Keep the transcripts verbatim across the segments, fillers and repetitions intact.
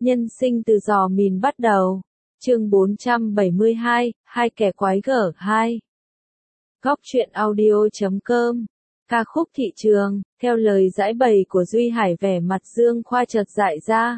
Nhân sinh từ giò mìn bắt đầu. Chương bốn trăm bảy mươi hai, hai kẻ quái gở hai. Góc truyện audio chấm com. Ca khúc thị trường, theo lời giải bày của Duy Hải, vẻ mặt Dương Khoa chợt dại ra.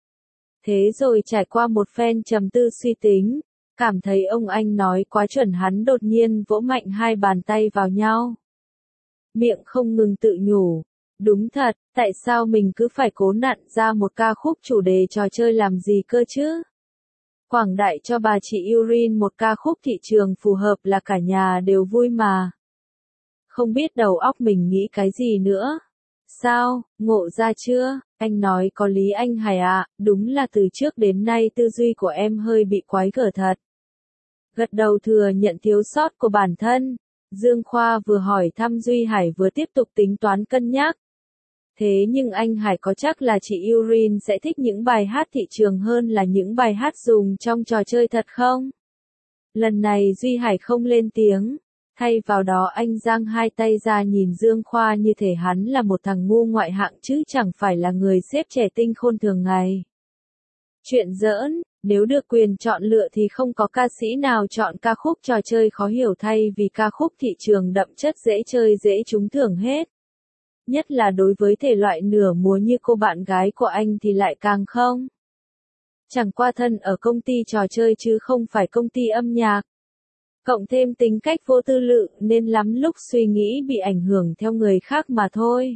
Thế rồi trải qua một phen trầm tư suy tính, cảm thấy ông anh nói quá chuẩn, hắn đột nhiên vỗ mạnh hai bàn tay vào nhau. Miệng không ngừng tự nhủ. Đúng thật, tại sao mình cứ phải cố nặn ra một ca khúc chủ đề trò chơi làm gì cơ chứ? Quảng đại cho bà chị Yurin một ca khúc thị trường phù hợp là cả nhà đều vui mà. Không biết đầu óc mình nghĩ cái gì nữa. Sao, ngộ ra chưa? Anh nói có lý anh Hải ạ, đúng là từ trước đến nay tư duy của em hơi bị quái gở thật. Gật đầu thừa nhận thiếu sót của bản thân, Dương Khoa vừa hỏi thăm Duy Hải vừa tiếp tục tính toán cân nhắc. Thế nhưng anh Hải có chắc là chị Yurin sẽ thích những bài hát thị trường hơn là những bài hát dùng trong trò chơi thật không? Lần này Duy Hải không lên tiếng, thay vào đó anh giang hai tay ra nhìn Dương Khoa như thể hắn là một thằng ngu ngoại hạng chứ chẳng phải là người xếp trẻ tinh khôn thường ngày. Chuyện giỡn, nếu được quyền chọn lựa thì không có ca sĩ nào chọn ca khúc trò chơi khó hiểu thay vì ca khúc thị trường đậm chất dễ chơi dễ trúng thưởng hết. Nhất là đối với thể loại nửa múa như cô bạn gái của anh thì lại càng không. Chẳng qua thân ở công ty trò chơi chứ không phải công ty âm nhạc. Cộng thêm tính cách vô tư lự nên lắm lúc suy nghĩ bị ảnh hưởng theo người khác mà thôi.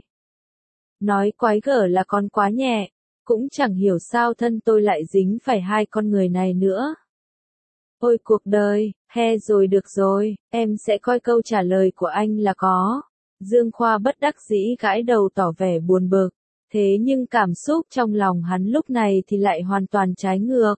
Nói quái gở là còn quá nhẹ, cũng chẳng hiểu sao thân tôi lại dính phải hai con người này nữa. Ôi cuộc đời, he rồi được rồi, em sẽ coi câu trả lời của anh là có. Dương Khoa bất đắc dĩ gãi đầu tỏ vẻ buồn bực, thế nhưng cảm xúc trong lòng hắn lúc này thì lại hoàn toàn trái ngược.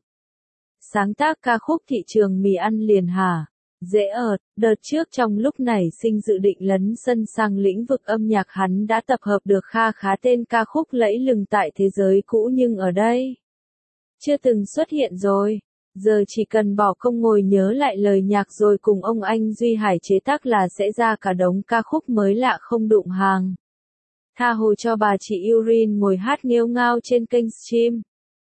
Sáng tác ca khúc thị trường mì ăn liền hả? Dễ ợt, đợt trước trong lúc nảy sinh dự định lấn sân sang lĩnh vực âm nhạc hắn đã tập hợp được kha khá tên ca khúc lẫy lừng tại thế giới cũ nhưng ở đây chưa từng xuất hiện rồi. Giờ chỉ cần bỏ công ngồi nhớ lại lời nhạc rồi cùng ông anh Duy Hải chế tác là sẽ ra cả đống ca khúc mới lạ không đụng hàng. Tha hồ cho bà chị Yurin ngồi hát nghêu ngao trên kênh stream.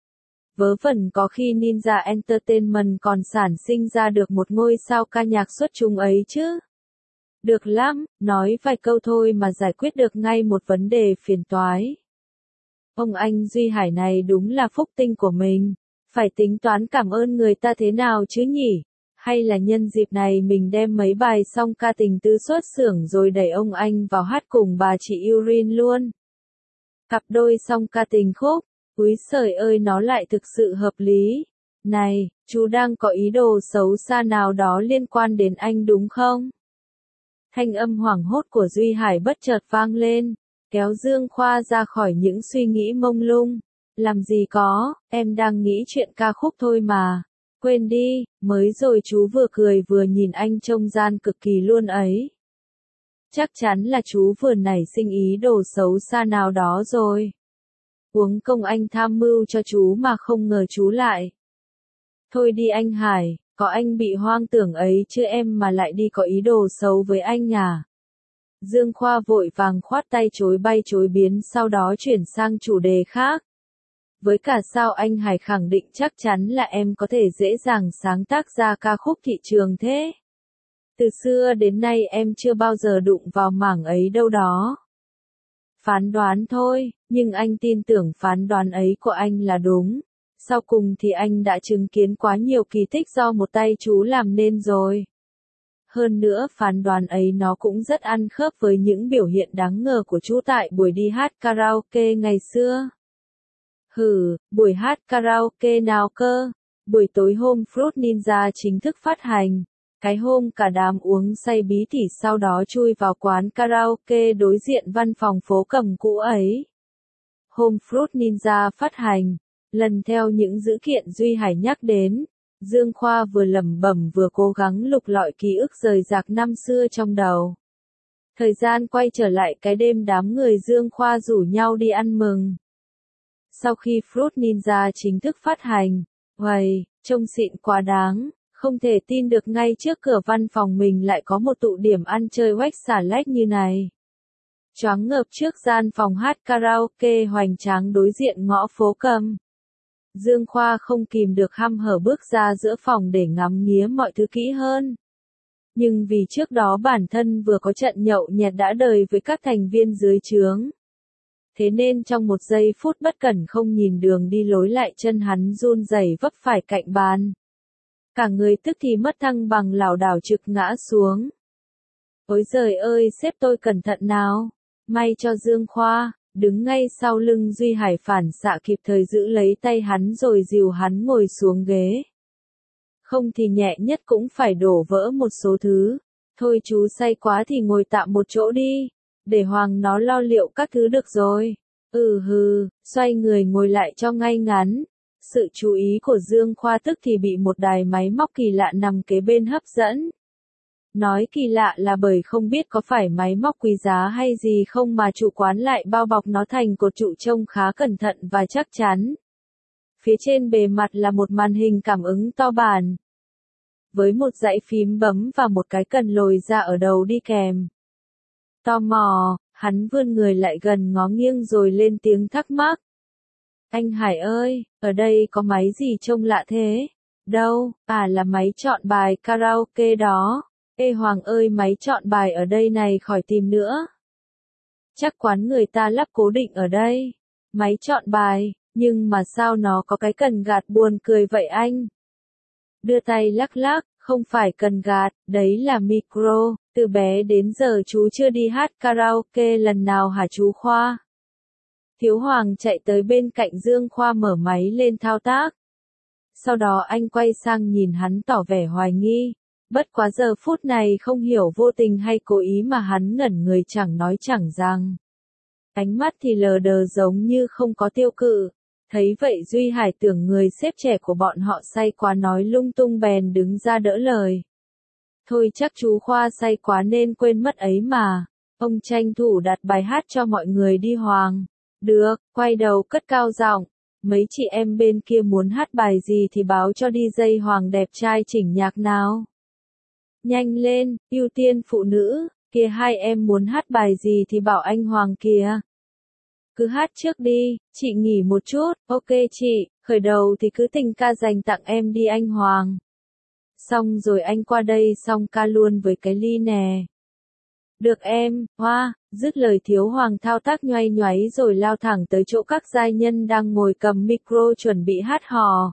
Vớ vẩn có khi Ninja Entertainment còn sản sinh ra được một ngôi sao ca nhạc xuất chúng ấy chứ. Được lắm, nói vài câu thôi mà giải quyết được ngay một vấn đề phiền toái. Ông anh Duy Hải này đúng là phúc tinh của mình. Phải tính toán cảm ơn người ta thế nào chứ nhỉ? Hay là nhân dịp này mình đem mấy bài song ca tình tứ xuất xưởng rồi đẩy ông anh vào hát cùng bà chị Yurin luôn. Cặp đôi song ca tình khúc, úi giời ơi nó lại thực sự hợp lý. Này, chú đang có ý đồ xấu xa nào đó liên quan đến anh đúng không? Thanh âm hoảng hốt của Duy Hải bất chợt vang lên, kéo Dương Khoa ra khỏi những suy nghĩ mông lung. Làm gì có, em đang nghĩ chuyện ca khúc thôi mà. Quên đi, mới rồi chú vừa cười vừa nhìn anh trông gian cực kỳ luôn ấy. Chắc chắn là chú vừa nảy sinh ý đồ xấu xa nào đó rồi. Uống công anh tham mưu cho chú mà không ngờ chú lại. Thôi đi anh Hải, có anh bị hoang tưởng ấy chứ em mà lại đi có ý đồ xấu với anh à. Dương Khoa vội vàng khoát tay chối bay chối biến sau đó chuyển sang chủ đề khác. Với cả sao anh Hải khẳng định chắc chắn là em có thể dễ dàng sáng tác ra ca khúc thị trường thế? Từ xưa đến nay em chưa bao giờ đụng vào mảng ấy đâu đó. Phán đoán thôi, nhưng anh tin tưởng phán đoán ấy của anh là đúng. Sau cùng thì anh đã chứng kiến quá nhiều kỳ tích do một tay chú làm nên rồi. Hơn nữa phán đoán ấy nó cũng rất ăn khớp với những biểu hiện đáng ngờ của chú tại buổi đi hát karaoke ngày xưa. Hừ, buổi hát karaoke nào cơ? Buổi tối hôm Fruit Ninja chính thức phát hành. Cái hôm cả đám uống say bí tỉ sau đó chui vào quán karaoke đối diện văn phòng phố cầm cũ ấy. Hôm Fruit Ninja phát hành, lần theo những dữ kiện Duy Hải nhắc đến, Dương Khoa vừa lẩm bẩm vừa cố gắng lục lọi ký ức rời rạc năm xưa trong đầu. Thời gian quay trở lại cái đêm đám người Dương Khoa rủ nhau đi ăn mừng. Sau khi Fruit Ninja chính thức phát hành, uầy, trông xịn quá đáng, không thể tin được ngay trước cửa văn phòng mình lại có một tụ điểm ăn chơi oách xả lách như này. Choáng ngợp trước gian phòng hát karaoke hoành tráng đối diện ngõ phố Cầm. Dương Khoa không kìm được hăm hở bước ra giữa phòng để ngắm nghía mọi thứ kỹ hơn. Nhưng vì trước đó bản thân vừa có trận nhậu nhẹt đã đời với các thành viên dưới trướng. Thế nên trong một giây phút bất cẩn không nhìn đường đi lối lại, chân hắn run rẩy vấp phải cạnh bàn. Cả người tức thì mất thăng bằng, lảo đảo trực ngã xuống. Ôi giời ơi, sếp tôi cẩn thận nào. May cho Dương Khoa, đứng ngay sau lưng Duy Hải phản xạ kịp thời giữ lấy tay hắn rồi dìu hắn ngồi xuống ghế. Không thì nhẹ nhất cũng phải đổ vỡ một số thứ. Thôi chú say quá thì ngồi tạm một chỗ đi. Để Hoàng nó lo liệu các thứ được rồi. Ừ hừ, xoay người ngồi lại cho ngay ngắn. Sự chú ý của Dương Khoa tức thì bị một đài máy móc kỳ lạ nằm kế bên hấp dẫn. Nói kỳ lạ là bởi không biết có phải máy móc quý giá hay gì không mà chủ quán lại bao bọc nó thành cột trụ trông khá cẩn thận và chắc chắn. Phía trên bề mặt là một màn hình cảm ứng to bản. Với một dãy phím bấm và một cái cần lồi ra ở đầu đi kèm. Tò mò, hắn vươn người lại gần ngó nghiêng rồi lên tiếng thắc mắc. Anh Hải ơi, ở đây có máy gì trông lạ thế? Đâu, à là máy chọn bài karaoke đó. Ê Hoàng ơi, máy chọn bài ở đây này khỏi tìm nữa. Chắc quán người ta lắp cố định ở đây. Máy chọn bài, nhưng mà sao nó có cái cần gạt, buồn cười vậy anh? Đưa tay lắc lắc, không phải cần gạt, đấy là micro. Từ bé đến giờ chú chưa đi hát karaoke lần nào hả chú Khoa? Thiếu Hoàng chạy tới bên cạnh Dương Khoa mở máy lên thao tác. Sau đó anh quay sang nhìn hắn tỏ vẻ hoài nghi. Bất quá giờ phút này không hiểu vô tình hay cố ý mà hắn ngẩn người chẳng nói chẳng rằng. Ánh mắt thì lờ đờ giống như không có tiêu cự. Thấy vậy Duy Hải tưởng người sếp trẻ của bọn họ say quá nói lung tung bèn đứng ra đỡ lời. Thôi chắc chú Khoa say quá nên quên mất ấy mà. Ông tranh thủ đặt bài hát cho mọi người đi Hoàng. Được, quay đầu cất cao giọng. Mấy chị em bên kia muốn hát bài gì thì báo cho đi dây Hoàng đẹp trai chỉnh nhạc nào. Nhanh lên, ưu tiên phụ nữ, kia hai em muốn hát bài gì thì bảo anh Hoàng kìa. Cứ hát trước đi, chị nghỉ một chút, ok chị, khởi đầu thì cứ tình ca dành tặng em đi anh Hoàng. Xong rồi anh qua đây xong ca luôn với cái ly nè. Được em, hoa, dứt lời Thiếu Hoàng thao tác nhoay nhoáy rồi lao thẳng tới chỗ các giai nhân đang ngồi cầm micro chuẩn bị hát hò.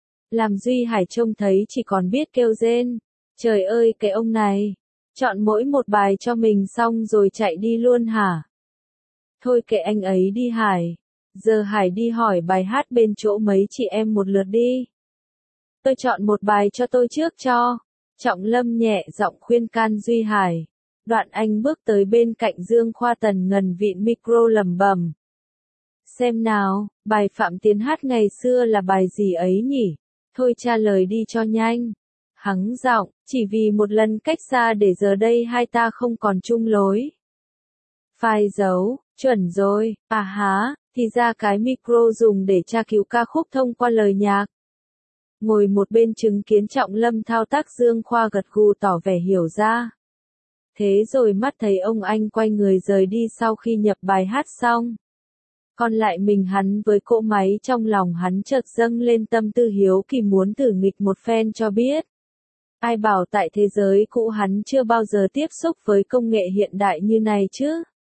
Làm Duy Hải trông thấy chỉ còn biết kêu rên. Trời ơi cái ông này, chọn mỗi một bài cho mình xong rồi chạy đi luôn hả? Thôi kệ anh ấy đi Hải. Giờ Hải đi hỏi bài hát bên chỗ mấy chị em một lượt đi. Tôi chọn một bài cho tôi trước cho. Trọng Lâm nhẹ giọng khuyên can Duy Hải. Đoạn anh bước tới bên cạnh Dương Khoa tần ngần vịn micro lẩm bẩm. Xem nào, bài Phạm Tiến hát ngày xưa là bài gì ấy nhỉ? Thôi trả lời đi cho nhanh. Hắng giọng, chỉ vì một lần cách xa để giờ đây hai ta không còn chung lối. Phai dấu, chuẩn rồi, à há, thì ra cái micro dùng để tra cứu ca khúc thông qua lời nhạc. Ngồi một bên chứng kiến Trọng Lâm thao tác Dương Khoa gật gù tỏ vẻ hiểu ra. Thế rồi mắt thấy ông anh quay người rời đi sau khi nhập bài hát xong. Còn lại mình hắn với cỗ máy trong lòng hắn chợt dâng lên tâm tư hiếu kỳ muốn thử nghịch một phen cho biết. Ai bảo tại thế giới cũ hắn chưa bao giờ tiếp xúc với công nghệ hiện đại như này chứ.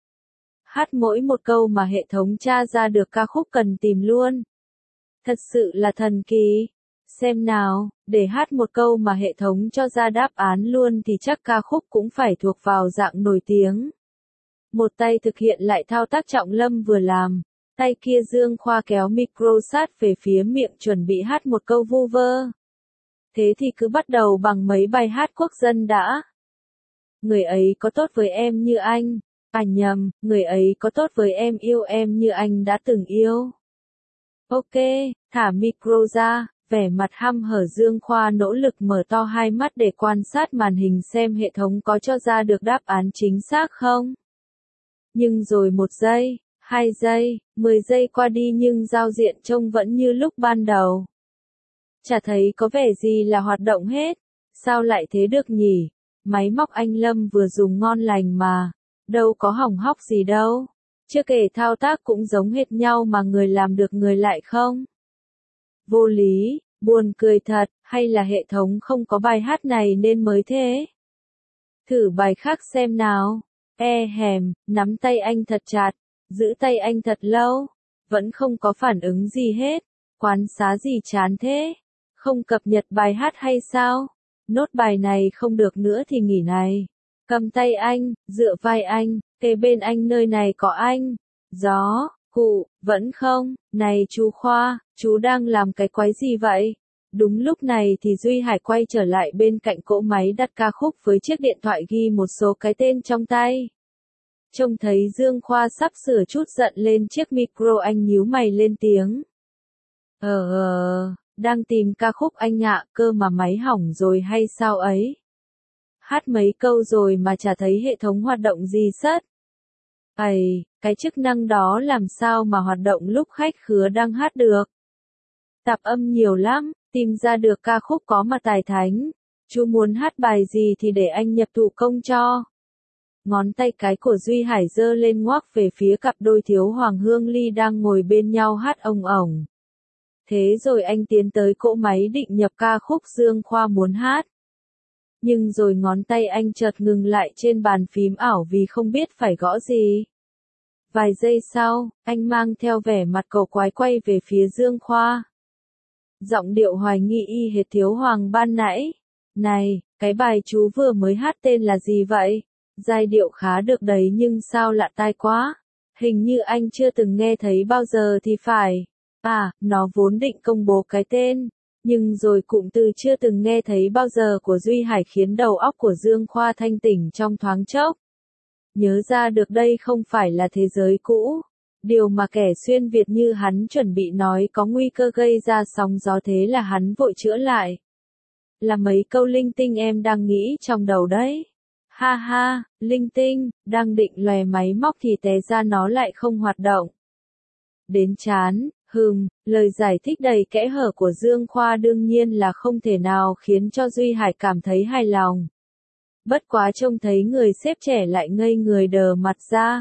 Hát mỗi một câu mà hệ thống tra ra được ca khúc cần tìm luôn. Thật sự là thần kỳ. Xem nào, để hát một câu mà hệ thống cho ra đáp án luôn thì chắc ca khúc cũng phải thuộc vào dạng nổi tiếng. Một tay thực hiện lại thao tác Trọng Lâm vừa làm, tay kia Dương Khoa kéo micro sát về phía miệng chuẩn bị hát một câu vu vơ. Thế thì cứ bắt đầu bằng mấy bài hát quốc dân đã. Người ấy có tốt với em như anh, à nhầm, người ấy có tốt với em yêu em như anh đã từng yêu. Ok, thả micro ra, vẻ mặt hăm hở Dương Khoa nỗ lực mở to hai mắt để quan sát màn hình xem hệ thống có cho ra được đáp án chính xác không. Nhưng rồi một giây, hai giây, mười giây qua đi nhưng giao diện trông vẫn như lúc ban đầu. Chả thấy có vẻ gì là hoạt động hết. Sao lại thế được nhỉ? Máy móc anh Lâm vừa dùng ngon lành mà. Đâu có hỏng hóc gì đâu. Chưa kể thao tác cũng giống hệt nhau mà người làm được người lại không. Vô lý, buồn cười thật, hay là hệ thống không có bài hát này nên mới thế? Thử bài khác xem nào. E hèm, nắm tay anh thật chặt, giữ tay anh thật lâu, vẫn không có phản ứng gì hết, quán xá gì chán thế, không cập nhật bài hát hay sao? Nốt bài này không được nữa thì nghỉ này. Cầm tay anh, dựa vai anh, kề bên anh nơi này có anh. Gió, cụ, vẫn không, này chú Khoa, chú đang làm cái quái gì vậy? Đúng lúc này thì Duy Hải quay trở lại bên cạnh cỗ máy đặt ca khúc với chiếc điện thoại ghi một số cái tên trong tay. Trông thấy Dương Khoa sắp sửa chút giận lên chiếc micro anh nhíu mày lên tiếng. Ờ ờ, đang tìm ca khúc anh ạ, cơ mà máy hỏng rồi hay sao ấy? Hát mấy câu rồi mà chả thấy hệ thống hoạt động gì sất. Ây, cái chức năng đó làm sao mà hoạt động lúc khách khứa đang hát được? Tạp âm nhiều lắm, tìm ra được ca khúc có mà tài thánh. Chú muốn hát bài gì thì để anh nhập thủ công cho. Ngón tay cái của Duy Hải giơ lên ngoắc về phía cặp đôi Thiếu Hoàng Hương Ly đang ngồi bên nhau hát ồng ổng. Thế rồi anh tiến tới cỗ máy định nhập ca khúc Dương Khoa muốn hát. Nhưng rồi ngón tay anh chợt ngừng lại trên bàn phím ảo vì không biết phải gõ gì. Vài giây sau, anh mang theo vẻ mặt cầu quái quay về phía Dương Khoa. Giọng điệu hoài nghi y hệt Thiếu Hoàng ban nãy. Này, cái bài chú vừa mới hát tên là gì vậy? Giai điệu khá được đấy nhưng sao lạ tai quá. Hình như anh chưa từng nghe thấy bao giờ thì phải. À, nó vốn định công bố cái tên. Nhưng rồi cụm từ chưa từng nghe thấy bao giờ của Duy Hải khiến đầu óc của Dương Khoa thanh tỉnh trong thoáng chốc. Nhớ ra được đây không phải là thế giới cũ. Điều mà kẻ xuyên Việt như hắn chuẩn bị nói có nguy cơ gây ra sóng gió thế là hắn vội chữa lại. Là mấy câu linh tinh em đang nghĩ trong đầu đấy. Ha ha, linh tinh, đang định lòe máy móc thì té ra nó lại không hoạt động. Đến chán, hừm, lời giải thích đầy kẽ hở của Dương Khoa đương nhiên là không thể nào khiến cho Duy Hải cảm thấy hài lòng. Bất quá trông thấy người sếp trẻ lại ngây người đờ mặt ra.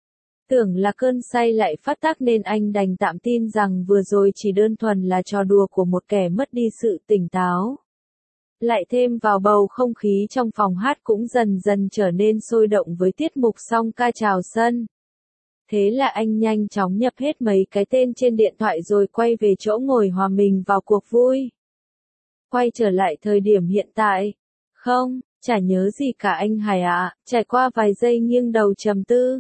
Tưởng là cơn say lại phát tác nên anh đành tạm tin rằng vừa rồi chỉ đơn thuần là trò đùa của một kẻ mất đi sự tỉnh táo. Lại thêm vào bầu không khí trong phòng hát cũng dần dần trở nên sôi động với tiết mục song ca chào sân. Thế là anh nhanh chóng nhập hết mấy cái tên trên điện thoại rồi quay về chỗ ngồi hòa mình vào cuộc vui. Quay trở lại thời điểm hiện tại. Không, chả nhớ gì cả anh Hải ạ, trải qua vài giây nghiêng đầu trầm tư.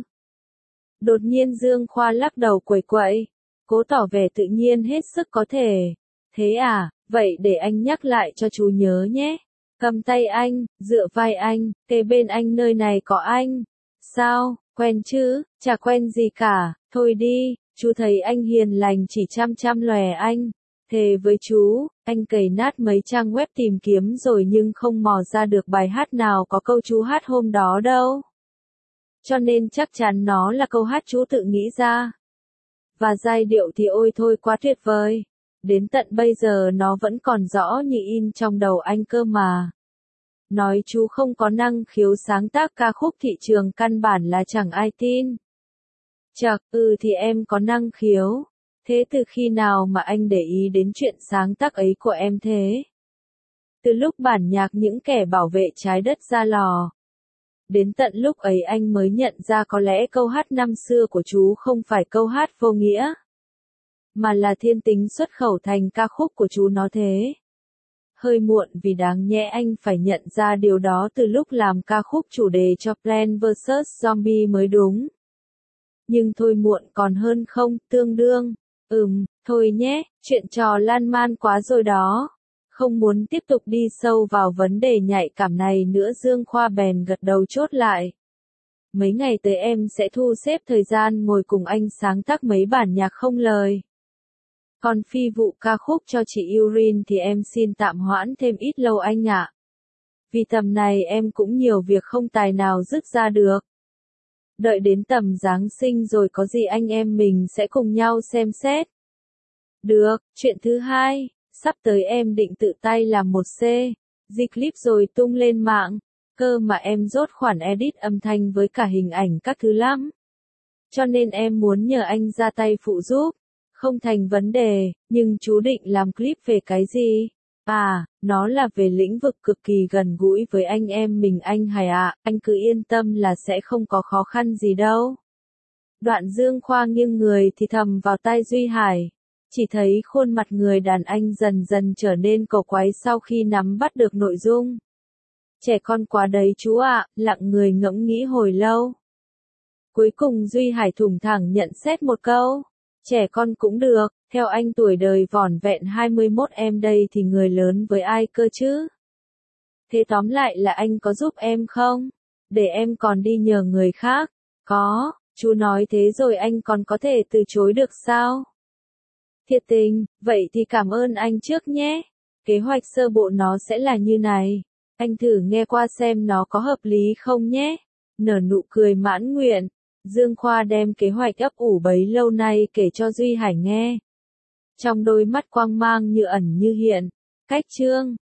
Đột nhiên Dương Khoa lắc đầu quẩy quậy, cố tỏ vẻ tự nhiên hết sức có thể. Thế à, vậy để anh nhắc lại cho chú nhớ nhé. Cầm tay anh, dựa vai anh, kề bên anh nơi này có anh. Sao, quen chứ, chả quen gì cả, thôi đi, chú thấy anh hiền lành chỉ chăm chăm lòe anh. Thề với chú, anh cày nát mấy trang web tìm kiếm rồi nhưng không mò ra được bài hát nào có câu chú hát hôm đó đâu. Cho nên chắc chắn nó là câu hát chú tự nghĩ ra. Và giai điệu thì ôi thôi quá tuyệt vời. Đến tận bây giờ nó vẫn còn rõ như in trong đầu anh cơ mà. Nói chú không có năng khiếu sáng tác ca khúc thị trường căn bản là chẳng ai tin. Chậc, ừ thì em có năng khiếu. Thế từ khi nào mà anh để ý đến chuyện sáng tác ấy của em thế? Từ lúc bản nhạc những kẻ bảo vệ trái đất ra lò. Đến tận lúc ấy anh mới nhận ra có lẽ câu hát năm xưa của chú không phải câu hát vô nghĩa. Mà là thiên tính xuất khẩu thành ca khúc của chú nó thế. Hơi muộn vì đáng nhẽ anh phải nhận ra điều đó từ lúc làm ca khúc chủ đề cho Plants versus. Zombie mới đúng. Nhưng thôi muộn còn hơn không, tương đương. Ừm, thôi nhé, chuyện trò lan man quá rồi đó. Không muốn tiếp tục đi sâu vào vấn đề nhạy cảm này nữa Dương Khoa bèn gật đầu chốt lại. Mấy ngày tới em sẽ thu xếp thời gian ngồi cùng anh sáng tác mấy bản nhạc không lời. Còn phi vụ ca khúc cho chị Yurin thì em xin tạm hoãn thêm ít lâu anh ạ. Vì tầm này em cũng nhiều việc không tài nào dứt ra được. Đợi đến tầm Giáng sinh rồi có gì anh em mình sẽ cùng nhau xem xét. Được, chuyện thứ hai, sắp tới em định tự tay làm một C, di clip rồi tung lên mạng, cơ mà em dốt khoản edit âm thanh với cả hình ảnh các thứ lắm. Cho nên em muốn nhờ anh ra tay phụ giúp. Không thành vấn đề, nhưng chú định làm clip về cái gì? À, nó là về lĩnh vực cực kỳ gần gũi với anh em mình anh Hải ạ, anh cứ yên tâm là sẽ không có khó khăn gì đâu. Đoạn Dương Khoa nghiêng người thì thầm vào tai Duy Hải. Chỉ thấy khuôn mặt người đàn anh dần dần trở nên cổ quái sau khi nắm bắt được nội dung. Trẻ con quá đấy chú ạ, lặng người ngẫm nghĩ hồi lâu. Cuối cùng Duy Hải thủng thẳng nhận xét một câu. Trẻ con cũng được, theo anh tuổi đời vỏn vẹn hai mươi mốt em đây thì người lớn với ai cơ chứ? Thế tóm lại là anh có giúp em không? Để em còn đi nhờ người khác. Có, chú nói thế rồi anh còn có thể từ chối được sao? Thiệt tình, vậy thì cảm ơn anh trước nhé. Kế hoạch sơ bộ nó sẽ là như này. Anh thử nghe qua xem nó có hợp lý không nhé. Nở nụ cười mãn nguyện. Dương Khoa đem kế hoạch ấp ủ bấy lâu nay kể cho Duy Hải nghe. Trong đôi mắt quang mang như ẩn như hiện. Cách chương